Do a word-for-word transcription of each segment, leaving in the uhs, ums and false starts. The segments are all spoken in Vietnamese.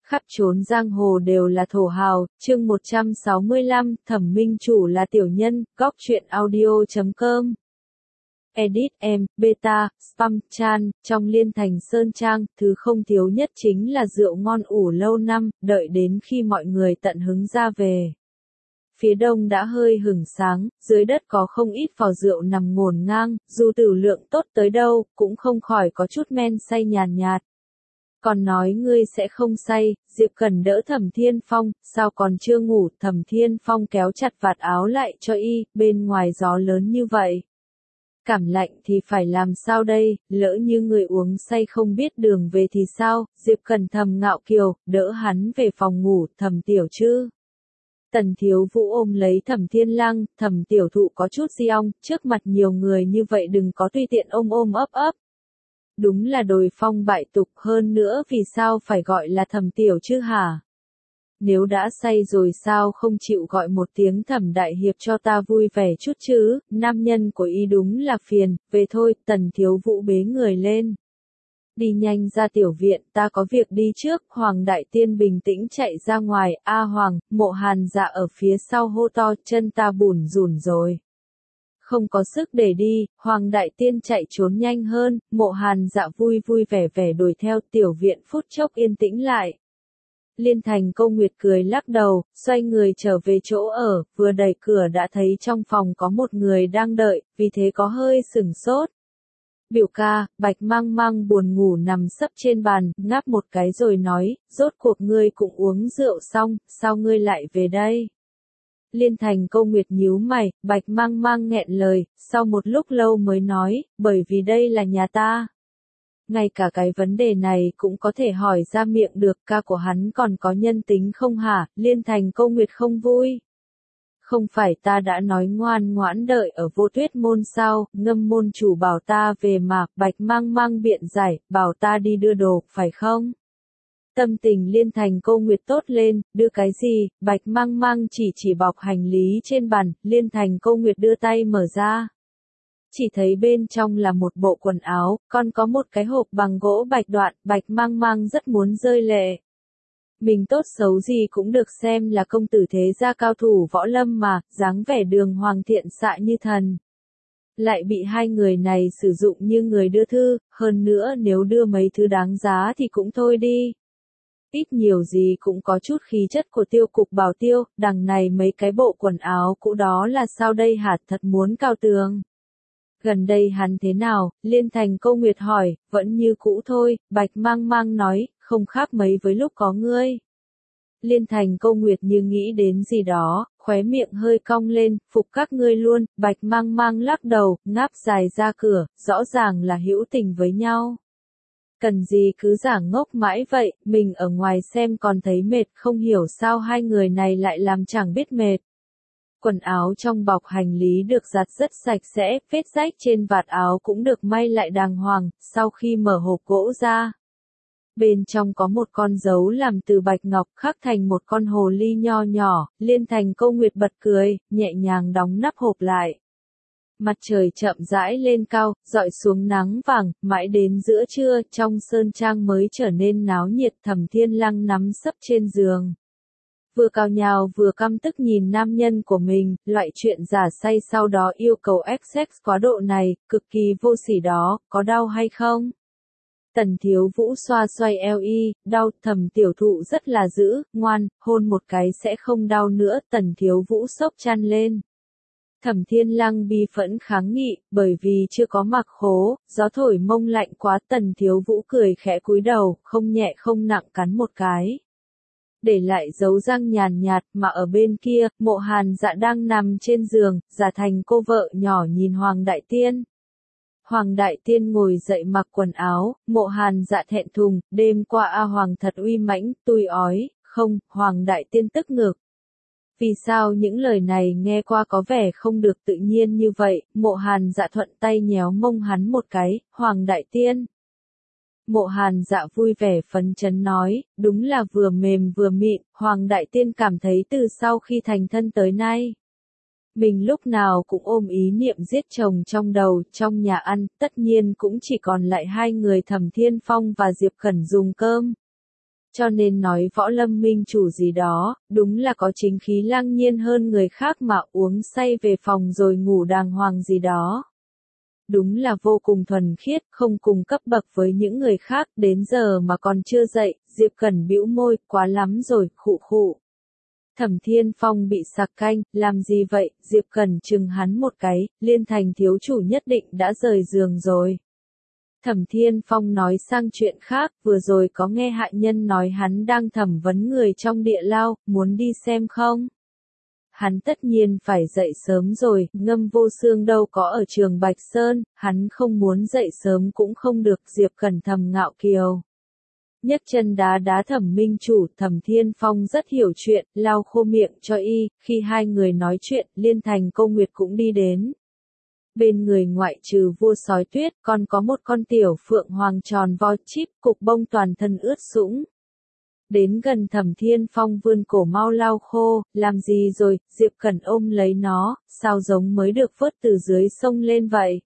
Khắp chốn giang hồ đều là thổ hào, chương một trăm sáu mươi lăm, Thẩm Minh Chủ là tiểu nhân, góc truyện audio chấm com. Edit em, beta, spam, chan, trong Liên Thành Sơn Trang, thứ không thiếu nhất chính là rượu ngon ủ lâu năm, đợi đến khi mọi người tận hứng ra về. Phía đông đã hơi hửng sáng, dưới đất có không ít vò rượu nằm ngổn ngang, dù tử lượng tốt tới đâu, cũng không khỏi có chút men say nhàn nhạt. Còn nói ngươi sẽ không say, Diệp Cẩn đỡ Thẩm Thiên Phong, sao còn chưa ngủ, Thẩm Thiên Phong kéo chặt vạt áo lại cho y, bên ngoài gió lớn như vậy. Cảm lạnh thì phải làm sao đây, lỡ như người uống say không biết đường về thì sao, Diệp Cẩn thầm ngạo kiều, đỡ hắn về phòng ngủ, Thẩm tiểu chứ. Tần Thiếu Vũ ôm lấy Thẩm Thiên Lăng, Thẩm tiểu thụ có chút di ong, trước mặt nhiều người như vậy đừng có tùy tiện ôm ôm ấp ấp. Đúng là đồi phong bại tục, hơn nữa vì sao phải gọi là Thẩm tiểu chứ hả? Nếu đã say rồi sao không chịu gọi một tiếng Thẩm đại hiệp cho ta vui vẻ chút chứ, nam nhân của y đúng là phiền, về thôi, Tần Thiếu Vũ bế người lên. Đi nhanh ra tiểu viện, ta có việc đi trước, Hoàng Đại Tiên bình tĩnh chạy ra ngoài, a Hoàng, Mộ Hàn Dạ ở phía sau hô to, chân ta bủn rủn rồi. Không có sức để đi, Hoàng Đại Tiên chạy trốn nhanh hơn, Mộ Hàn Dạ vui vui vẻ vẻ đuổi theo, tiểu viện phút chốc yên tĩnh lại. Liên Thành Câu Nguyệt cười lắc đầu, xoay người trở về chỗ ở, vừa đẩy cửa đã thấy trong phòng có một người đang đợi, vì thế có hơi sửng sốt. Biểu ca, Bạch Mang Mang buồn ngủ nằm sấp trên bàn, ngáp một cái rồi nói, rốt cuộc ngươi cũng uống rượu xong, sao ngươi lại về đây? Liên Thành Câu Nguyệt nhíu mày, Bạch Mang Mang nghẹn lời, sau một lúc lâu mới nói, bởi vì đây là nhà ta. Ngay cả cái vấn đề này cũng có thể hỏi ra miệng được, ca của hắn còn có nhân tính không hả? Liên Thành Câu Nguyệt không vui. Không phải ta đã nói ngoan ngoãn đợi ở Vô Tuyết môn sao, Ngâm môn chủ bảo ta về mà, Bạch Mang Mang biện giải, bảo ta đi đưa đồ, phải không? Tâm tình Liên Thành Câu Nguyệt tốt lên, đưa cái gì, Bạch Mang Mang chỉ chỉ bọc hành lý trên bàn, Liên Thành Câu Nguyệt đưa tay mở ra. Chỉ thấy bên trong là một bộ quần áo, còn có một cái hộp bằng gỗ bạch đoạn, Bạch Mang Mang rất muốn rơi lệ. Mình tốt xấu gì cũng được xem là công tử thế gia cao thủ võ lâm mà, dáng vẻ đường hoàng thiện xạ như thần. Lại bị hai người này sử dụng như người đưa thư, hơn nữa nếu đưa mấy thứ đáng giá thì cũng thôi đi. Ít nhiều gì cũng có chút khí chất của Tiêu Cục Bảo Tiêu, đằng này mấy cái bộ quần áo cũ đó là sao đây hả, thật muốn cao tường. Gần đây hắn thế nào, Liên Thành Câu Nguyệt hỏi, vẫn như cũ thôi, Bạch Mang Mang nói, không khác mấy với lúc có ngươi. Liên Thành Câu Nguyệt như nghĩ đến gì đó, khóe miệng hơi cong lên, phục các ngươi luôn, Bạch Mang Mang lắc đầu, ngáp dài ra cửa, rõ ràng là hữu tình với nhau. Cần gì cứ giả ngốc mãi vậy, mình ở ngoài xem còn thấy mệt, không hiểu sao hai người này lại làm chẳng biết mệt. Quần áo trong bọc hành lý được giặt rất sạch sẽ, vết rách trên vạt áo cũng được may lại đàng hoàng, sau khi mở hộp gỗ ra. Bên trong có một con dấu làm từ bạch ngọc khắc thành một con hồ ly nho nhỏ, Liên Thành Câu Nguyệt bật cười, nhẹ nhàng đóng nắp hộp lại. Mặt trời chậm rãi lên cao, dọi xuống nắng vàng, mãi đến giữa trưa, trong sơn trang mới trở nên náo nhiệt. Thẩm Thiên Lăng nắm sấp trên giường. Vừa cào nhào vừa căm tức nhìn nam nhân của mình, loại chuyện giả say sau đó yêu cầu ép sex quá độ này, cực kỳ vô sỉ đó, có đau hay không? Tần Thiếu Vũ xoa xoay eo y, đau, Thẩm tiểu thụ rất là dữ, ngoan, hôn một cái sẽ không đau nữa, Tần Thiếu Vũ sốc chăn lên. Thẩm Thiên Lăng bi phẫn kháng nghị, bởi vì chưa có mặc khố, gió thổi mông lạnh quá, Tần Thiếu Vũ cười khẽ cúi đầu, không nhẹ không nặng cắn một cái. Để lại dấu răng nhàn nhạt, mà ở bên kia, Mộ Hàn Dạ đang nằm trên giường, giả thành cô vợ nhỏ nhìn Hoàng Đại Tiên. Hoàng Đại Tiên ngồi dậy mặc quần áo, Mộ Hàn Dạ thẹn thùng, đêm qua A Hoàng thật uy mãnh, tui ói, không, Hoàng Đại Tiên tức ngực. Vì sao những lời này nghe qua có vẻ không được tự nhiên như vậy, Mộ Hàn Dạ thuận tay nhéo mông hắn một cái, Hoàng Đại Tiên. Mộ Hàn Dạ vui vẻ phấn chấn nói, đúng là vừa mềm vừa mịn, Hoàng Đại Tiên cảm thấy từ sau khi thành thân tới nay. Mình lúc nào cũng ôm ý niệm giết chồng trong đầu, trong nhà ăn, tất nhiên cũng chỉ còn lại hai người Thẩm Thiên Phong và Diệp Cẩn dùng cơm. cho nên nói võ lâm minh chủ gì đó, đúng là có chính khí lang nhiên hơn người khác mà uống say về phòng rồi ngủ đàng hoàng gì đó. Đúng là vô cùng thuần khiết, không cùng cấp bậc với những người khác, đến giờ mà còn chưa dậy, Diệp Cẩn bĩu môi, quá lắm rồi, khụ khụ. Thẩm Thiên Phong bị sặc canh, làm gì vậy, Diệp Cẩn chừng hắn một cái, Liên Thành thiếu chủ nhất định đã rời giường rồi. Thẩm Thiên Phong nói sang chuyện khác, vừa rồi có nghe hạ nhân nói hắn đang thẩm vấn người trong địa lao, muốn đi xem không? Hắn tất nhiên phải dậy sớm rồi, Ngâm Vô Xương đâu có ở trường Bạch Sơn, hắn không muốn dậy sớm cũng không được, Diệp Cẩn thầm ngạo kiều. Nhấc chân đá đá Thẩm Minh chủ, Thẩm Thiên Phong rất hiểu chuyện, lau khô miệng cho y, khi hai người nói chuyện, Liên Thành Câu Nguyệt cũng đi đến. Bên người ngoại trừ vua sói tuyết, còn có một con tiểu phượng hoàng tròn vo chíp, cục bông toàn thân ướt sũng. Đến gần Thẩm Thiên Phong vươn cổ mau lau khô, làm gì rồi, Diệp Cẩn ôm lấy nó, sao giống mới được vớt từ dưới sông lên vậy.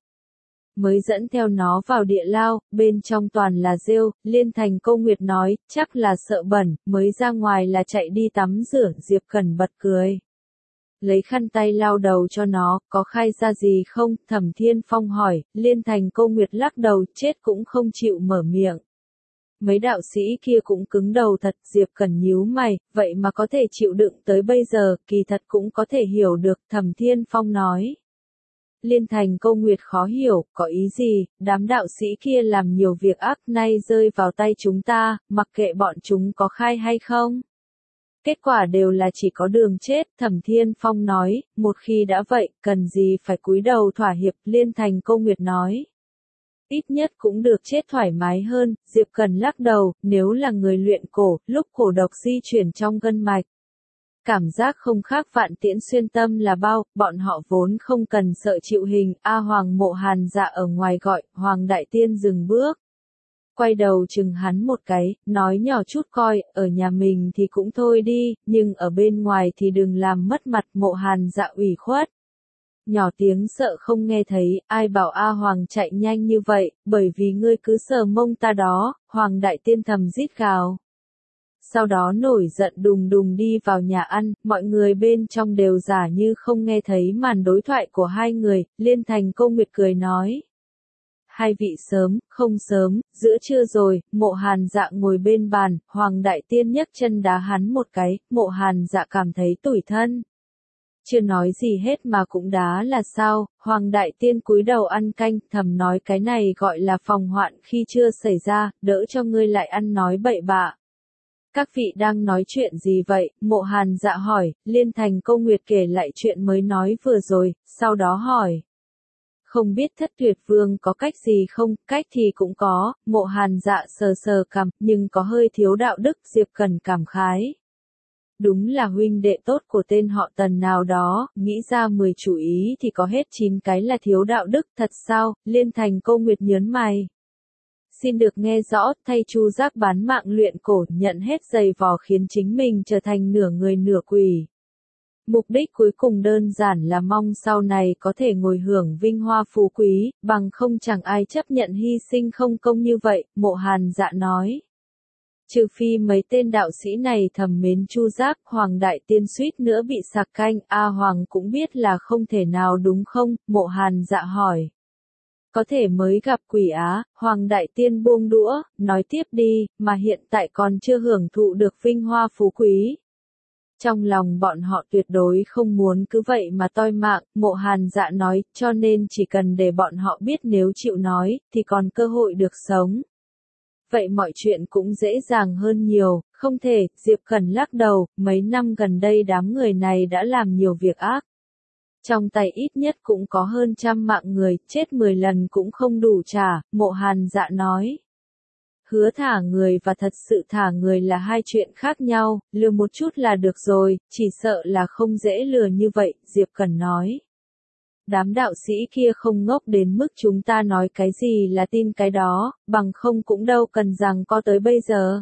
Mới dẫn theo nó vào địa lao, bên trong toàn là rêu, Liên Thành Câu Nguyệt nói, chắc là sợ bẩn, mới ra ngoài là chạy đi tắm rửa, Diệp Cẩn bật cười. Lấy khăn tay lau đầu cho nó, có khai ra gì không, Thẩm Thiên Phong hỏi, Liên Thành Câu Nguyệt lắc đầu, chết cũng không chịu mở miệng. Mấy đạo sĩ kia cũng cứng đầu thật, Diệp Cẩn nhíu mày, vậy mà có thể chịu đựng tới bây giờ, kỳ thật cũng có thể hiểu được, Thẩm Thiên Phong nói. Liên Thành Câu Nguyệt khó hiểu, có ý gì, đám đạo sĩ kia làm nhiều việc ác nay rơi vào tay chúng ta, mặc kệ bọn chúng có khai hay không. Kết quả đều là chỉ có đường chết, Thẩm Thiên Phong nói, một khi đã vậy, cần gì phải cúi đầu thỏa hiệp, Liên Thành Câu Nguyệt nói. Ít nhất cũng được chết thoải mái hơn, Diệp Cẩn lắc đầu, nếu là người luyện cổ, lúc cổ độc di chuyển trong gân mạch. Cảm giác không khác vạn tiễn xuyên tâm là bao, bọn họ vốn không cần sợ chịu hình, A Hoàng Mộ Hàn Dạ ở ngoài gọi, Hoàng Đại Tiên dừng bước. Quay đầu chừng hắn một cái, nói nhỏ chút coi, ở nhà mình thì cũng thôi đi, nhưng ở bên ngoài thì đừng làm mất mặt, Mộ Hàn Dạ ủy khuất. Nhỏ tiếng sợ không nghe thấy, ai bảo A Hoàng chạy nhanh như vậy, bởi vì ngươi cứ sờ mông ta đó, Hoàng Đại Tiên thầm rít gào. Sau đó nổi giận đùng đùng đi vào nhà ăn, mọi người bên trong đều giả như không nghe thấy màn đối thoại của hai người, Liên Thành Câu Nguyệt cười nói. Hai vị sớm, không sớm, giữa trưa rồi, Mộ Hàn Dạ ngồi bên bàn, Hoàng Đại Tiên nhấc chân đá hắn một cái, Mộ Hàn Dạ cảm thấy tủi thân. Chưa nói gì hết mà cũng đá là sao, Hoàng Đại Tiên cúi đầu ăn canh, thầm nói cái này gọi là phòng hoạn khi chưa xảy ra, đỡ cho ngươi lại ăn nói bậy bạ. Các vị đang nói chuyện gì vậy, Mộ Hàn Dạ hỏi, Liên Thành Câu Nguyệt kể lại chuyện mới nói vừa rồi, sau đó hỏi. Không biết Thất Tuyệt Vương có cách gì không, cách thì cũng có, Mộ Hàn Dạ sờ sờ cằm, nhưng có hơi thiếu đạo đức, Diệp Cẩn cảm khái. Đúng là huynh đệ tốt của tên họ Tần nào đó, nghĩ ra mười chủ ý thì có hết chín cái là thiếu đạo đức, thật sao, Liên Thành Câu Nguyệt nhớn mày. Xin được nghe rõ, thay Chu Giác bán mạng luyện cổ, nhận hết giày vò khiến chính mình trở thành nửa người nửa quỷ. Mục đích cuối cùng đơn giản là mong sau này có thể ngồi hưởng vinh hoa phú quý, bằng không chẳng ai chấp nhận hy sinh không công như vậy, Mộ Hàn Dạ nói. Trừ phi mấy tên đạo sĩ này thầm mến Chu Giác, Hoàng Đại Tiên suýt nữa bị sặc canh, A Hoàng cũng biết là không thể nào đúng không, Mộ Hàn Dạ hỏi. Có thể mới gặp quỷ á, Hoàng Đại Tiên buông đũa, nói tiếp đi, mà hiện tại còn chưa hưởng thụ được vinh hoa phú quý. Trong lòng bọn họ tuyệt đối không muốn cứ vậy mà toi mạng, Mộ Hàn Dạ nói, cho nên chỉ cần để bọn họ biết nếu chịu nói, thì còn cơ hội được sống. Vậy mọi chuyện cũng dễ dàng hơn nhiều, không thể, Diệp Cẩn lắc đầu, mấy năm gần đây đám người này đã làm nhiều việc ác. Trong tay ít nhất cũng có hơn trăm mạng người, chết mười lần cũng không đủ trả, Mộ Hàn Dạ nói. Hứa thả người và thật sự thả người là hai chuyện khác nhau, lừa một chút là được rồi, chỉ sợ là không dễ lừa như vậy, Diệp Cẩn nói. Đám đạo sĩ kia không ngốc đến mức chúng ta nói cái gì là tin cái đó, bằng không cũng đâu cần rằng có tới bây giờ.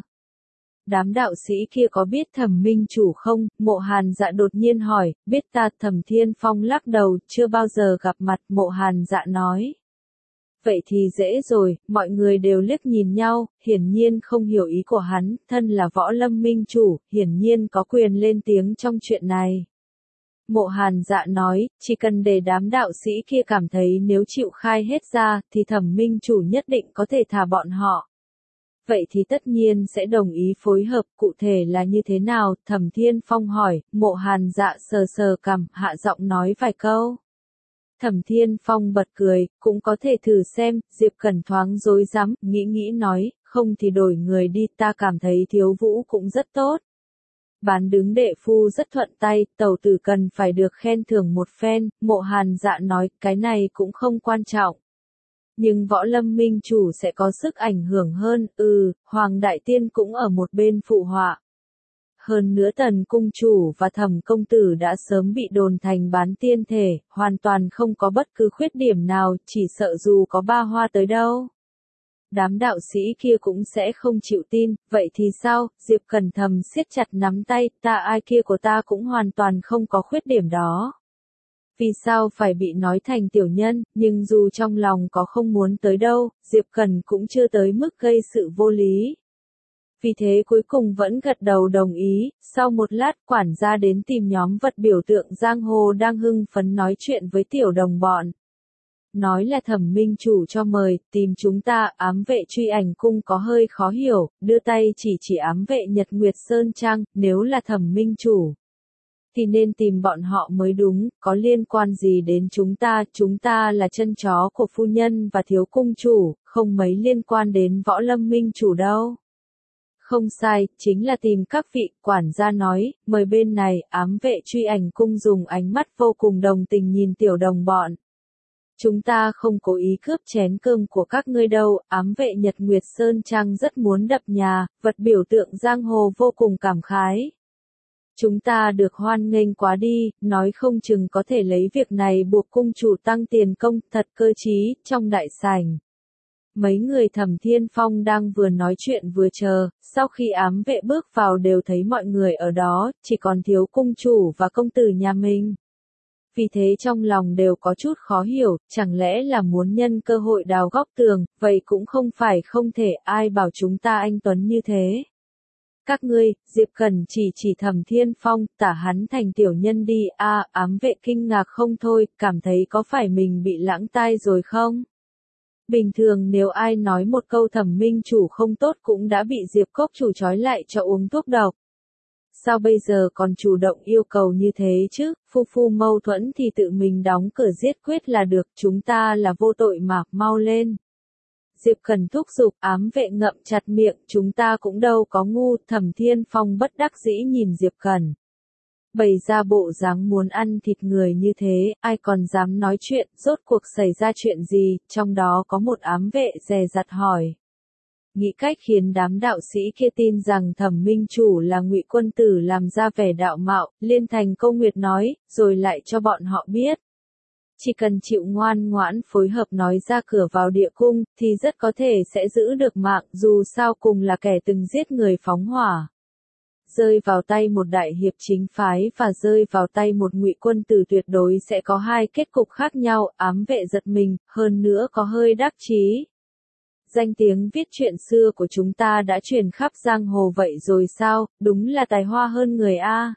Đám đạo sĩ kia có biết Thẩm Minh chủ không? Mộ Hàn Dạ đột nhiên hỏi, biết ta, Thẩm Thiên Phong lắc đầu, chưa bao giờ gặp mặt, Mộ Hàn Dạ nói. vậy thì dễ rồi, mọi người đều liếc nhìn nhau, hiển nhiên không hiểu ý của hắn, thân là Võ Lâm minh chủ, hiển nhiên có quyền lên tiếng trong chuyện này. Mộ Hàn Dạ nói, chỉ cần để đám đạo sĩ kia cảm thấy nếu chịu khai hết ra, thì Thẩm minh chủ nhất định có thể thả bọn họ. Vậy thì tất nhiên sẽ đồng ý phối hợp, cụ thể là như thế nào? Thẩm Thiên Phong hỏi, Mộ Hàn Dạ sờ sờ cằm, hạ giọng nói vài câu. Thẩm Thiên Phong bật cười, cũng có thể thử xem, Diệp Cẩn thoáng rối rắm, nghĩ nghĩ nói, không thì đổi người đi, ta cảm thấy Thiếu Vũ cũng rất tốt. Bán đứng đệ phu rất thuận tay, tẩu tử cần phải được khen thưởng một phen, Mộ Hàn Dạ nói, cái này cũng không quan trọng. Nhưng Võ Lâm minh chủ sẽ có sức ảnh hưởng hơn, ừ, Hoàng Đại Tiên cũng ở một bên phụ họa. Hơn nữa Tần cung chủ và Thẩm công tử đã sớm bị đồn thành bán tiên thể, hoàn toàn không có bất cứ khuyết điểm nào, chỉ sợ dù có ba hoa tới đâu. Đám đạo sĩ kia cũng sẽ không chịu tin, vậy thì sao? Diệp Cẩn thầm siết chặt nắm tay, ta ai kia của ta cũng hoàn toàn không có khuyết điểm đó. Vì sao phải bị nói thành tiểu nhân, nhưng dù trong lòng có không muốn tới đâu, Diệp Cẩn cũng chưa tới mức gây sự vô lý. Vì thế cuối cùng vẫn gật đầu đồng ý, sau một lát quản gia đến tìm nhóm vật biểu tượng giang hồ đang hưng phấn nói chuyện với tiểu đồng bọn. Nói là Thẩm minh chủ cho mời, tìm chúng ta, ám vệ truy ảnh cung có hơi khó hiểu, đưa tay chỉ chỉ ám vệ Nhật Nguyệt Sơn Trang, nếu là Thẩm minh chủ. Thì nên tìm bọn họ mới đúng, có liên quan gì đến chúng ta, chúng ta là chân chó của phu nhân và thiếu cung chủ, không mấy liên quan đến Võ Lâm minh chủ đâu. Không sai, chính là tìm các vị, quản gia nói, mời bên này, ám vệ truy ảnh cung dùng ánh mắt vô cùng đồng tình nhìn tiểu đồng bọn. Chúng ta không cố ý cướp chén cơm của các ngươi đâu, ám vệ Nhật Nguyệt Sơn Trang rất muốn đập nhà, vật biểu tượng giang hồ vô cùng cảm khái. Chúng ta được hoan nghênh quá đi, nói không chừng có thể lấy việc này buộc cung chủ tăng tiền công, thật cơ trí, trong đại sảnh. Mấy người Thẩm Thiên Phong đang vừa nói chuyện vừa chờ, sau khi ám vệ bước vào đều thấy mọi người ở đó, chỉ còn thiếu cung chủ và công tử nhà mình. Vì thế trong lòng đều có chút khó hiểu, chẳng lẽ là muốn nhân cơ hội đào góc tường, vậy cũng không phải không thể, ai bảo chúng ta anh tuấn như thế. Các ngươi, Diệp Cẩn chỉ chỉ Thẩm Thiên Phong, tả hắn thành tiểu nhân đi, a ám vệ kinh ngạc không thôi, cảm thấy có phải mình bị lãng tai rồi không? Bình thường nếu ai nói một câu Thẩm minh chủ không tốt cũng đã bị Diệp Cốc chủ trói lại cho uống thuốc độc. Sao bây giờ còn chủ động yêu cầu như thế chứ, phu phu mâu thuẫn thì tự mình đóng cửa giết quyết là được, chúng ta là vô tội mà, mau lên. Diệp Cẩn thúc giục, ám vệ ngậm chặt miệng, chúng ta cũng đâu có ngu, Thẩm Thiên Phong bất đắc dĩ nhìn Diệp Cẩn. Bày ra bộ dáng muốn ăn thịt người như thế, ai còn dám nói chuyện, rốt cuộc xảy ra chuyện gì, trong đó có một ám vệ dè dặt hỏi. Nghĩ cách khiến đám đạo sĩ kia tin rằng Thẩm minh chủ là Ngụy quân tử làm ra vẻ đạo mạo, Liên Thành Câu Nguyệt nói, rồi lại cho bọn họ biết. Chỉ cần chịu ngoan ngoãn phối hợp nói ra cửa vào địa cung, thì rất có thể sẽ giữ được mạng, dù sao cùng là kẻ từng giết người phóng hỏa. Rơi vào tay một đại hiệp chính phái và rơi vào tay một Ngụy quân tử tuyệt đối sẽ có hai kết cục khác nhau, ám vệ giật mình, hơn nữa có hơi đắc chí. Danh tiếng viết truyện xưa của chúng ta đã truyền khắp giang hồ vậy rồi sao, đúng là tài hoa hơn người a.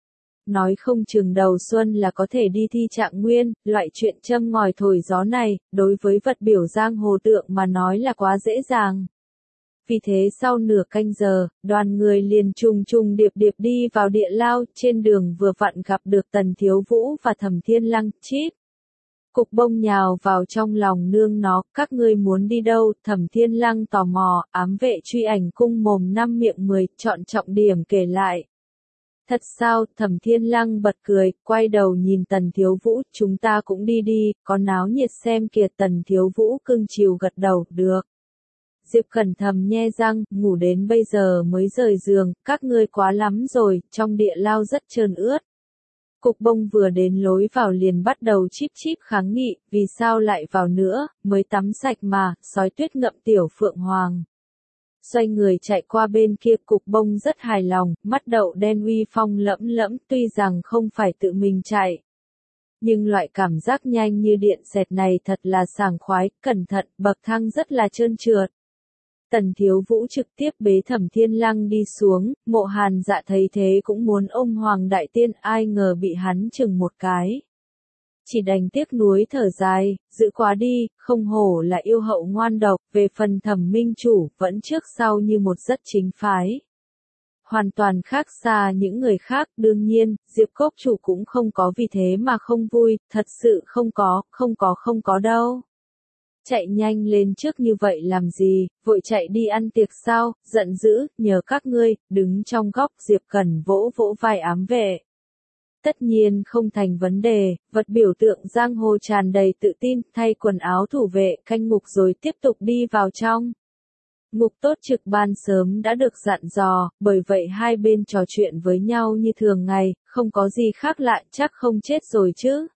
Nói không chừng đầu xuân là có thể đi thi trạng nguyên, loại chuyện châm ngòi thổi gió này, đối với vật biểu giang hồ tượng mà nói là quá dễ dàng. Vì thế sau nửa canh giờ, đoàn người liền trùng trùng điệp điệp đi vào địa lao, trên đường vừa vặn gặp được Tần Thiếu Vũ và Thẩm Thiên Lăng, chít. Cục bông nhào vào trong lòng nương nó, các ngươi muốn đi đâu, Thẩm Thiên Lăng tò mò, ám vệ truy ảnh cung mồm năm miệng mười, chọn trọng điểm kể lại. Thật sao, Thẩm Thiên Lăng bật cười, quay đầu nhìn Tần Thiếu Vũ, chúng ta cũng đi đi, có náo nhiệt xem kìa. Tần Thiếu Vũ cưng chiều gật đầu, được. Diệp Cẩn thầm nhe răng, ngủ đến bây giờ mới rời giường, các ngươi quá lắm rồi, trong địa lao rất trơn ướt. Cục bông vừa đến lối vào liền bắt đầu chíp chíp kháng nghị, vì sao lại vào nữa, mới tắm sạch mà, sói tuyết ngậm tiểu phượng hoàng. Xoay người chạy qua bên kia, cục bông rất hài lòng, mắt đậu đen uy phong lẫm lẫm, tuy rằng không phải tự mình chạy. Nhưng loại cảm giác nhanh như điện xẹt này thật là sảng khoái, cẩn thận, bậc thang rất là trơn trượt. Tần Thiếu Vũ trực tiếp bế Thẩm Thiên Lăng đi xuống, Mộ Hàn Dạ thấy thế cũng muốn ôm Hoàng Đại Tiên, ai ngờ bị hắn chừng một cái. Chỉ đành tiếc nuối thở dài, giữ quá đi, không hổ là yêu hậu ngoan độc, về phần Thẩm Minh Chủ, vẫn trước sau như một rất chính phái. Hoàn toàn khác xa những người khác, đương nhiên, Diệp Cốc Chủ cũng không có vì thế mà không vui, thật sự không có, không có không có đâu. Chạy nhanh lên trước như vậy làm gì, vội chạy đi ăn tiệc sao, giận dữ, nhờ các ngươi, đứng trong góc Diệp Cẩn vỗ vỗ vai ám vệ. Tất nhiên không thành vấn đề, vật biểu tượng giang hồ tràn đầy tự tin, thay quần áo thủ vệ, canh ngục rồi tiếp tục đi vào trong. Ngục tốt trực ban sớm đã được dặn dò, bởi vậy hai bên trò chuyện với nhau như thường ngày, không có gì khác lạ, chắc không chết rồi chứ.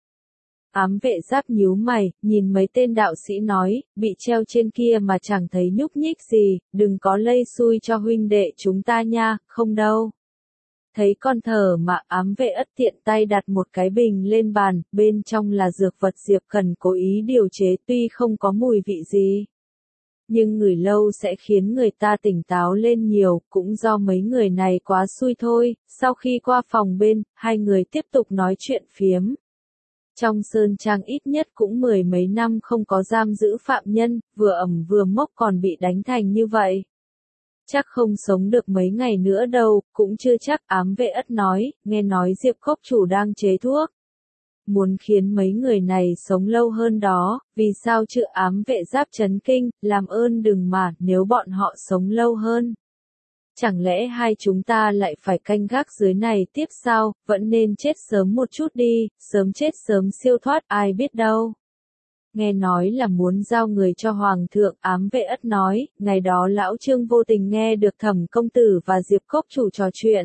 Ám vệ giáp nhíu mày, nhìn mấy tên đạo sĩ nói, bị treo trên kia mà chẳng thấy nhúc nhích gì, đừng có lây xui cho huynh đệ chúng ta nha, không đâu. Thấy con thở mà ám vệ ất tiện tay đặt một cái bình lên bàn, bên trong là dược vật Diệp Cần cố ý điều chế tuy không có mùi vị gì. Nhưng ngửi lâu sẽ khiến người ta tỉnh táo lên nhiều, cũng do mấy người này quá xui thôi. Sau khi qua phòng bên, hai người tiếp tục nói chuyện phiếm. Trong Sơn Trang ít nhất cũng mười mấy năm không có giam giữ phạm nhân, vừa ẩm vừa mốc còn bị đánh thành như vậy. Chắc không sống được mấy ngày nữa đâu, cũng chưa chắc, ám vệ ất nói, nghe nói Diệp Cốc Chủ đang chế thuốc. Muốn khiến mấy người này sống lâu hơn đó, vì sao chứ, ám vệ giáp chấn kinh, làm ơn đừng mà, nếu bọn họ sống lâu hơn. Chẳng lẽ hai chúng ta lại phải canh gác dưới này tiếp sao, vẫn nên chết sớm một chút đi, sớm chết sớm siêu thoát, ai biết đâu. Nghe nói là muốn giao người cho Hoàng thượng, ám vệ ất nói, ngày đó lão Trương vô tình nghe được Thẩm công tử và Diệp Cốc Chủ trò chuyện.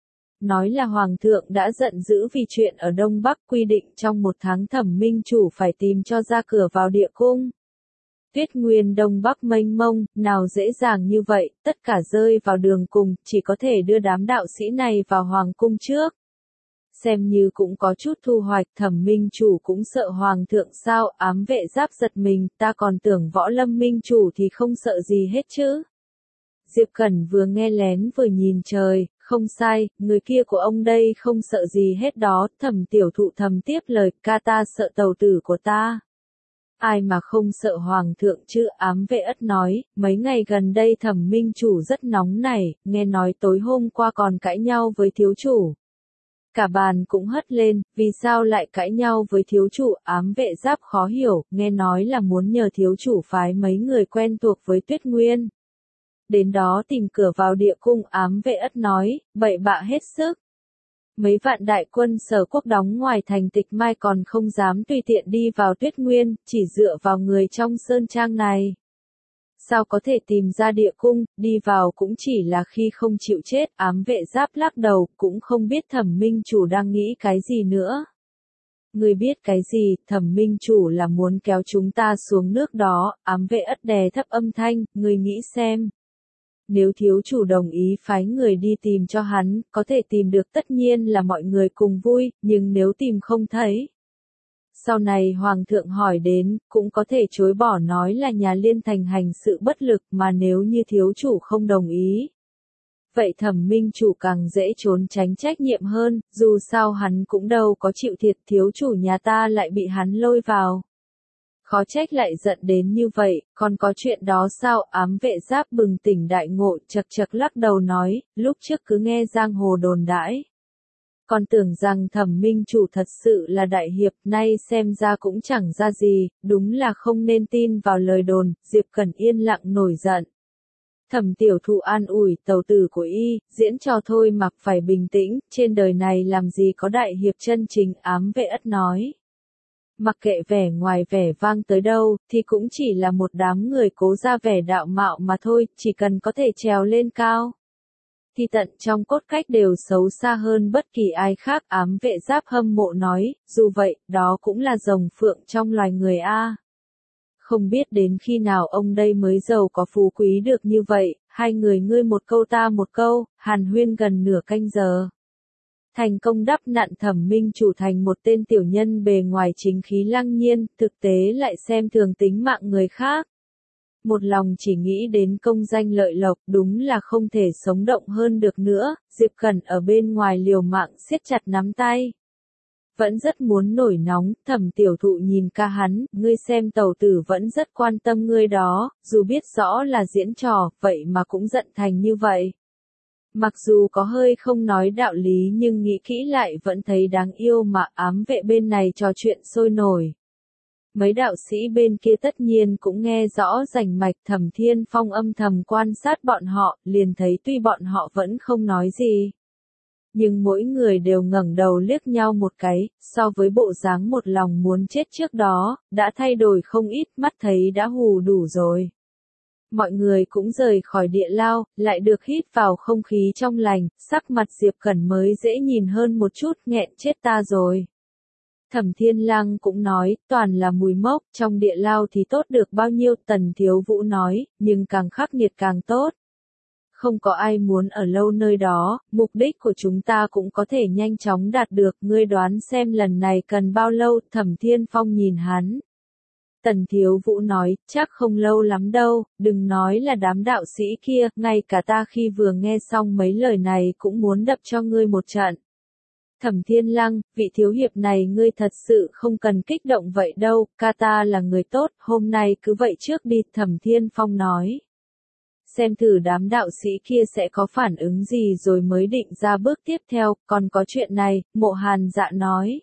Nói là Hoàng thượng đã giận dữ vì chuyện ở Đông Bắc quy định trong một tháng Thẩm Minh Chủ phải tìm cho ra cửa vào địa cung. Tuyết nguyên Đông Bắc mênh mông, nào dễ dàng như vậy, tất cả rơi vào đường cùng, chỉ có thể đưa đám đạo sĩ này vào Hoàng cung trước. Xem như cũng có chút thu hoạch, Thẩm Minh Chủ cũng sợ Hoàng thượng sao, ám vệ giáp giật mình, ta còn tưởng Võ Lâm Minh Chủ thì không sợ gì hết chứ. Diệp Cẩn vừa nghe lén vừa nhìn trời, không sai, người kia của ông đây không sợ gì hết đó, Thẩm tiểu thụ thầm tiếp lời, ca ta sợ tàu tử của ta. Ai mà không sợ Hoàng thượng chứ, ám vệ ất nói, mấy ngày gần đây Thẩm Minh Chủ rất nóng nảy, nghe nói tối hôm qua còn cãi nhau với thiếu chủ. Cả bàn cũng hất lên, vì sao lại cãi nhau với thiếu chủ, ám vệ giáp khó hiểu, nghe nói là muốn nhờ thiếu chủ phái mấy người quen thuộc với Tuyết Nguyên. Đến đó tìm cửa vào địa cung, ám vệ ất nói, bậy bạ hết sức. Mấy vạn đại quân Sở Quốc đóng ngoài thành Tịch Mai còn không dám tùy tiện đi vào Tuyết Nguyên, chỉ dựa vào người trong Sơn Trang này. Sao có thể tìm ra địa cung, đi vào cũng chỉ là khi không chịu chết, ám vệ giáp lắc đầu, cũng không biết Thẩm Minh Chủ đang nghĩ cái gì nữa. Người biết cái gì, Thẩm Minh Chủ là muốn kéo chúng ta xuống nước đó, ám vệ ất đè thấp âm thanh, người nghĩ xem. Nếu thiếu chủ đồng ý phái người đi tìm cho hắn, có thể tìm được tất nhiên là mọi người cùng vui, nhưng nếu tìm không thấy. Sau này Hoàng thượng hỏi đến, cũng có thể chối bỏ nói là nhà Liên Thành hành sự bất lực mà nếu như thiếu chủ không đồng ý. Vậy Thẩm Minh Chủ càng dễ trốn tránh trách nhiệm hơn, dù sao hắn cũng đâu có chịu thiệt, thiếu chủ nhà ta lại bị hắn lôi vào. Khó trách lại giận đến như vậy, còn có chuyện đó sao, ám vệ giáp bừng tỉnh đại ngộ, chật chật lắc đầu nói, lúc trước cứ nghe giang hồ đồn đãi. Còn tưởng rằng Thẩm Minh Chủ thật sự là đại hiệp, nay xem ra cũng chẳng ra gì, đúng là không nên tin vào lời đồn, Diệp Cẩn yên lặng nổi giận. Thẩm tiểu thụ an ủi, tàu tử của y, diễn trò thôi mặc phải bình tĩnh, trên đời này làm gì có đại hiệp chân chính, ám vệ ất nói. Mặc kệ vẻ ngoài vẻ vang tới đâu, thì cũng chỉ là một đám người cố ra vẻ đạo mạo mà thôi, chỉ cần có thể trèo lên cao. Thì tận trong cốt cách đều xấu xa hơn bất kỳ ai khác, ám vệ giáp hâm mộ nói, dù vậy, đó cũng là rồng phượng trong loài người a. Không biết đến khi nào ông đây mới giàu có phú quý được như vậy, hai người ngươi một câu ta một câu, hàn huyên gần nửa canh giờ. Thành công đắp nặn Thẩm Minh Chủ thành một tên tiểu nhân bề ngoài chính khí lăng nhiên, thực tế lại xem thường tính mạng người khác. Một lòng chỉ nghĩ đến công danh lợi lộc, đúng là không thể sống động hơn được nữa. Diệp Cẩn ở bên ngoài liều mạng siết chặt nắm tay. Vẫn rất muốn nổi nóng, Thẩm tiểu thụ nhìn ca hắn, ngươi xem tàu tử vẫn rất quan tâm ngươi đó, dù biết rõ là diễn trò, vậy mà cũng giận thành như vậy. Mặc dù có hơi không nói đạo lý nhưng nghĩ kỹ lại vẫn thấy đáng yêu mà ám vệ bên này trò chuyện sôi nổi. Mấy đạo sĩ bên kia tất nhiên cũng nghe rõ rành mạch. Thẩm Thiên Phong âm thầm quan sát bọn họ, liền thấy tuy bọn họ vẫn không nói gì. Nhưng mỗi người đều ngẩng đầu liếc nhau một cái, so với bộ dáng một lòng muốn chết trước đó, đã thay đổi không ít, mắt thấy đã hù đủ rồi. Mọi người cũng rời khỏi địa lao, lại được hít vào không khí trong lành, sắc mặt Diệp Cẩn mới dễ nhìn hơn một chút, nghẹn chết ta rồi. Thẩm Thiên Lăng cũng nói, toàn là mùi mốc, trong địa lao thì tốt được bao nhiêu, Tần Thiếu Vũ nói, nhưng càng khắc nghiệt càng tốt. Không có ai muốn ở lâu nơi đó, mục đích của chúng ta cũng có thể nhanh chóng đạt được, ngươi đoán xem lần này cần bao lâu, Thẩm Thiên Phong nhìn hắn. Tần Thiếu Vũ nói, chắc không lâu lắm đâu, đừng nói là đám đạo sĩ kia, ngay cả ta khi vừa nghe xong mấy lời này cũng muốn đập cho ngươi một trận. Thẩm Thiên Lăng, vị thiếu hiệp này ngươi thật sự không cần kích động vậy đâu, ca ta là người tốt, hôm nay cứ vậy trước đi, Thẩm Thiên Phong nói. Xem thử đám đạo sĩ kia sẽ có phản ứng gì rồi mới định ra bước tiếp theo, còn có chuyện này, Mộ Hàn Dạ nói.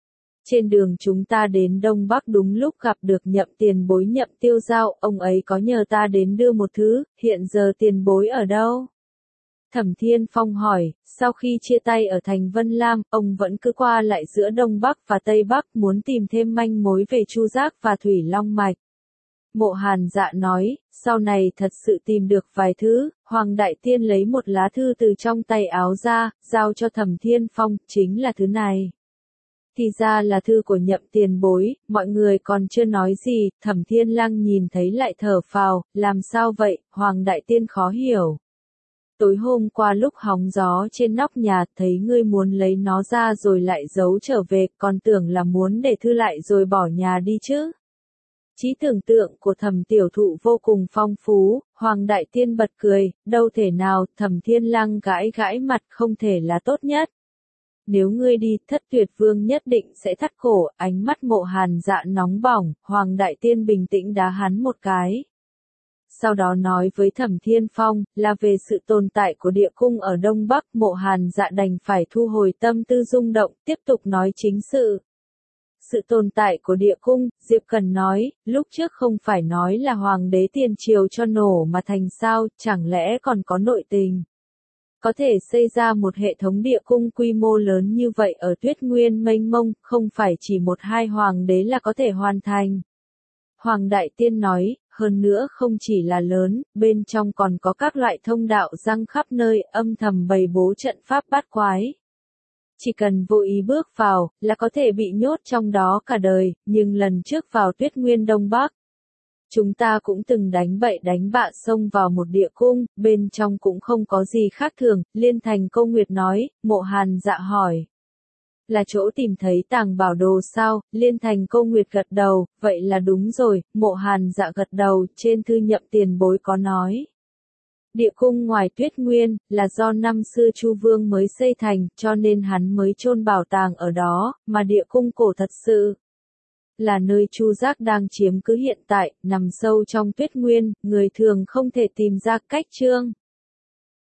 Trên đường chúng ta đến Đông Bắc đúng lúc gặp được Nhậm tiền bối Nhậm Tiêu Giao, ông ấy có nhờ ta đến đưa một thứ, hiện giờ tiền bối ở đâu? Thẩm Thiên Phong hỏi, sau khi chia tay ở thành Vân Lam, ông vẫn cứ qua lại giữa Đông Bắc và Tây Bắc muốn tìm thêm manh mối về Chu Giác và Thủy Long Mạch. Mộ Hàn Dạ nói, sau này thật sự tìm được vài thứ, Hoàng Đại Tiên lấy một lá thư từ trong tay áo ra, giao cho Thẩm Thiên Phong, chính là thứ này. Thì ra là thư của Nhậm tiền bối, mọi người còn chưa nói gì, Thẩm Thiên Lăng nhìn thấy lại thở phào, làm sao vậy, Hoàng Đại Tiên khó hiểu. Tối hôm qua lúc hóng gió trên nóc nhà, thấy ngươi muốn lấy nó ra rồi lại giấu trở về, còn tưởng là muốn để thư lại rồi bỏ nhà đi chứ. Trí tưởng tượng của Thẩm tiểu thụ vô cùng phong phú, Hoàng Đại Tiên bật cười, đâu thể nào, Thẩm Thiên Lăng gãi gãi mặt, không thể là tốt nhất. Nếu ngươi đi, Thất Tuyệt Vương nhất định sẽ thắt cổ, ánh mắt Mộ Hàn Dạ nóng bỏng, Hoàng Đại Tiên bình tĩnh đá hắn một cái. Sau đó nói với Thẩm Thiên Phong, là về sự tồn tại của địa cung ở Đông Bắc, Mộ Hàn Dạ đành phải thu hồi tâm tư rung động, tiếp tục nói chính sự. Sự tồn tại của địa cung, Diệp Cần nói, lúc trước không phải nói là Hoàng đế tiền triều cho nổ mà thành sao, chẳng lẽ còn có nội tình. Có thể xây ra một hệ thống địa cung quy mô lớn như vậy ở Tuyết Nguyên mênh mông, không phải chỉ một hai hoàng đế là có thể hoàn thành. Hoàng Đại Tiên nói, hơn nữa không chỉ là lớn, bên trong còn có các loại thông đạo răng khắp nơi, âm thầm bày bố trận pháp bát quái. Chỉ cần vô ý bước vào, là có thể bị nhốt trong đó cả đời, nhưng lần trước vào Tuyết Nguyên Đông Bắc. Chúng ta cũng từng đánh bậy đánh bạ xông vào một địa cung, bên trong cũng không có gì khác thường, Liên Thành Câu Nguyệt nói, Mộ Hàn Dạ hỏi. Là chỗ tìm thấy tàng bảo đồ sao, Liên Thành Câu Nguyệt gật đầu, vậy là đúng rồi, Mộ Hàn Dạ gật đầu, trên thư Nhậm tiền bối có nói. Địa cung ngoài Tuyết Nguyên, là do năm xưa Chu Vương mới xây thành, cho nên hắn mới chôn bảo tàng ở đó, mà địa cung cổ thật sự là nơi Chu Giác đang chiếm cứ hiện tại, nằm sâu trong Tuyết Nguyên, người thường không thể tìm ra cách trương.